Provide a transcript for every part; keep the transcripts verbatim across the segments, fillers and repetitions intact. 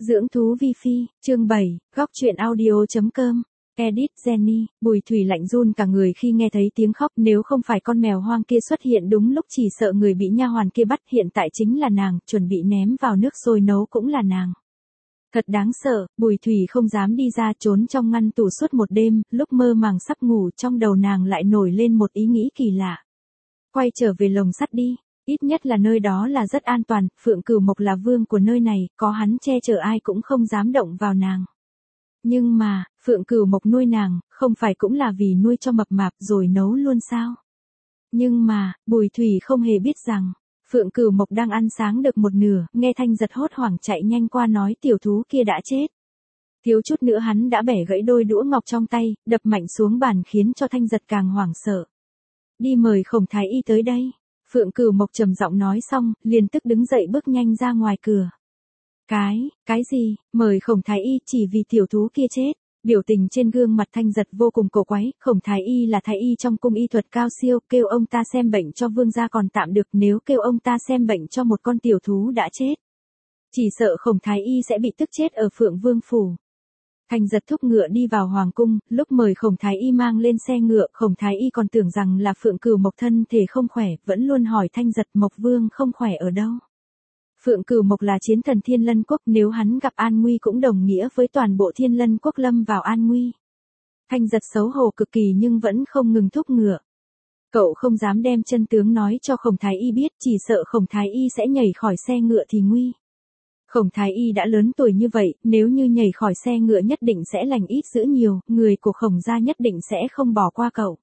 Dưỡng thú vi phi, chương bảy, góc truyện audio.com. Edit Jenny, Bùi Thủy lạnh run cả người khi nghe thấy tiếng khóc, nếu không phải con mèo hoang kia xuất hiện đúng lúc chỉ sợ người bị nha hoàn kia bắt, hiện tại chính là nàng, chuẩn bị ném vào nước sôi nấu cũng là nàng. Thật đáng sợ, Bùi Thủy không dám đi ra, trốn trong ngăn tủ suốt một đêm, lúc mơ màng sắp ngủ trong đầu nàng lại nổi lên một ý nghĩ kỳ lạ. Quay trở về lồng sắt đi. Ít nhất là nơi đó là rất an toàn, Phượng Cửu Mộc là vương của nơi này, có hắn che chở ai cũng không dám động vào nàng. Nhưng mà, Phượng Cửu Mộc nuôi nàng, không phải cũng là vì nuôi cho mập mạp rồi nấu luôn sao? Nhưng mà, Bùi Thủy không hề biết rằng, Phượng Cửu Mộc đang ăn sáng được một nửa, nghe Thanh Giật hốt hoảng chạy nhanh qua nói tiểu thú kia đã chết. Thiếu chút nữa hắn đã bẻ gãy đôi đũa ngọc trong tay, đập mạnh xuống bàn khiến cho Thanh Giật càng hoảng sợ. Đi mời Khổng Thái Y tới đây. Phượng Cửu Mộc trầm giọng nói xong, liền tức đứng dậy bước nhanh ra ngoài cửa. Cái, cái gì, mời Khổng Thái Y chỉ vì tiểu thú kia chết. Biểu tình trên gương mặt Thanh Giật vô cùng cổ quái, Khổng Thái Y là thái y trong cung y thuật cao siêu, kêu ông ta xem bệnh cho vương gia còn tạm được, nếu kêu ông ta xem bệnh cho một con tiểu thú đã chết. Chỉ sợ Khổng Thái Y sẽ bị tức chết ở Phượng Vương Phủ. Thanh Giật thúc ngựa đi vào hoàng cung, lúc mời Khổng Thái Y mang lên xe ngựa, Khổng Thái Y còn tưởng rằng là Phượng Cửu Mộc thân thể không khỏe, vẫn luôn hỏi Thanh Giật Mộc Vương không khỏe ở đâu. Phượng Cửu Mộc là chiến thần Thiên Lân Quốc, nếu hắn gặp an nguy cũng đồng nghĩa với toàn bộ Thiên Lân Quốc lâm vào an nguy. Thanh Giật xấu hổ cực kỳ nhưng vẫn không ngừng thúc ngựa. Cậu không dám đem chân tướng nói cho Khổng Thái Y biết, chỉ sợ Khổng Thái Y sẽ nhảy khỏi xe ngựa thì nguy. Khổng Thái Y đã lớn tuổi như vậy, nếu như nhảy khỏi xe ngựa nhất định sẽ lành ít dữ nhiều, người của Khổng gia nhất định sẽ không bỏ qua cậu.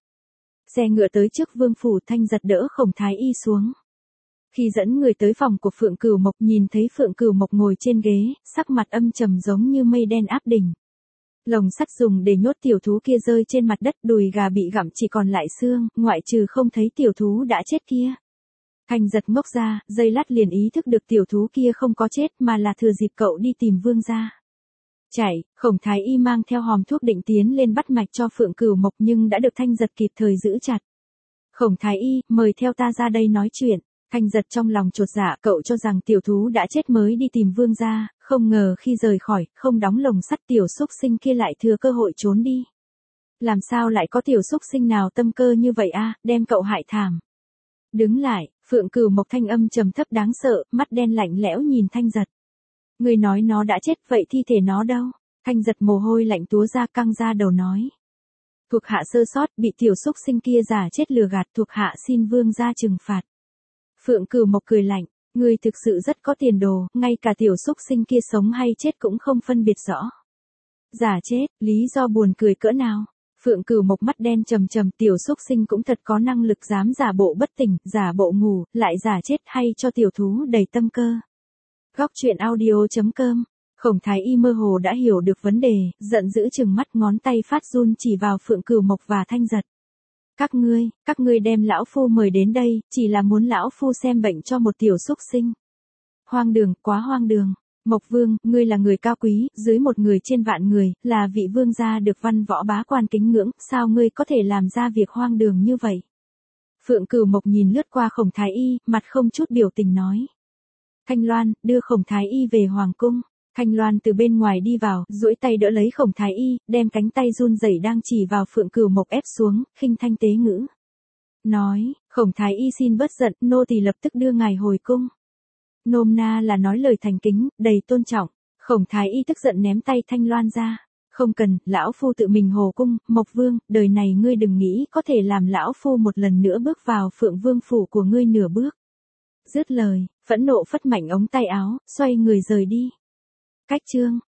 Xe ngựa tới trước vương phủ, Thanh Giật đỡ Khổng Thái Y xuống. Khi dẫn người tới phòng của Phượng Cửu Mộc, nhìn thấy Phượng Cửu Mộc ngồi trên ghế, sắc mặt âm trầm giống như mây đen áp đỉnh. Lồng sắt dùng để nhốt tiểu thú kia rơi trên mặt đất, đùi gà bị gặm chỉ còn lại xương, ngoại trừ không thấy tiểu thú đã chết kia. Thanh Giật ngốc ra, giây lát liền ý thức được tiểu thú kia không có chết mà là thừa dịp cậu đi tìm vương gia. Chạy, Khổng Thái Y mang theo hòm thuốc định tiến lên bắt mạch cho Phượng Cửu Mộc nhưng đã được Thanh Giật kịp thời giữ chặt. Khổng Thái Y, mời theo ta ra đây nói chuyện. Thanh Giật trong lòng chột dạ, cậu cho rằng tiểu thú đã chết mới đi tìm vương gia, không ngờ khi rời khỏi, không đóng lồng sắt tiểu xúc sinh kia lại thừa cơ hội trốn đi. Làm sao lại có tiểu xúc sinh nào tâm cơ như vậy a, đem cậu hại thảm. Đứng lại, Phượng Cửu Mộc thanh âm trầm thấp đáng sợ, mắt đen lạnh lẽo nhìn Thanh Giật. Người nói nó đã chết, vậy thi thể nó đâu? Thanh Giật mồ hôi lạnh túa ra, căng ra đầu nói. Thuộc hạ sơ sót, bị tiểu xúc sinh kia giả chết lừa gạt, thuộc hạ xin vương gia trừng phạt. Phượng Cửu Mộc cười lạnh, người thực sự rất có tiền đồ, ngay cả tiểu xúc sinh kia sống hay chết cũng không phân biệt rõ. Giả chết, lý do buồn cười cỡ nào? Phượng Cửu Mộc mắt đen trầm trầm, tiểu xúc sinh cũng thật có năng lực dám giả bộ bất tỉnh, giả bộ ngủ, lại giả chết hay cho tiểu thú đầy tâm cơ. Góc truyện audio.com. Khổng Thái Y mơ hồ đã hiểu được vấn đề, giận dữ trừng mắt, ngón tay phát run chỉ vào Phượng Cửu Mộc và Thanh Giật. Các ngươi, các ngươi đem lão phu mời đến đây, chỉ là muốn lão phu xem bệnh cho một tiểu xúc sinh. Hoang đường, quá hoang đường. Mộc Vương, ngươi là người cao quý, dưới một người trên vạn người, là vị vương gia được văn võ bá quan kính ngưỡng, sao ngươi có thể làm ra việc hoang đường như vậy? Phượng Cửu Mộc nhìn lướt qua Khổng Thái Y, mặt không chút biểu tình nói. Thanh Loan, đưa Khổng Thái Y về hoàng cung. Thanh Loan từ bên ngoài đi vào, duỗi tay đỡ lấy Khổng Thái Y, đem cánh tay run rẩy đang chỉ vào Phượng Cửu Mộc ép xuống, khinh thanh tế ngữ. Nói, Khổng Thái Y xin bớt giận, nô tỳ lập tức đưa ngài hồi cung. Nôm na là nói lời thành kính, đầy tôn trọng. Khổng Thái Y tức giận ném tay Thanh Loan ra. Không cần, lão phu tự mình hồ cung, Mộc Vương, đời này ngươi đừng nghĩ có thể làm lão phu một lần nữa bước vào Phượng Vương phủ của ngươi nửa bước. Dứt lời, phẫn nộ phất mạnh ống tay áo, xoay người rời đi. Cách chương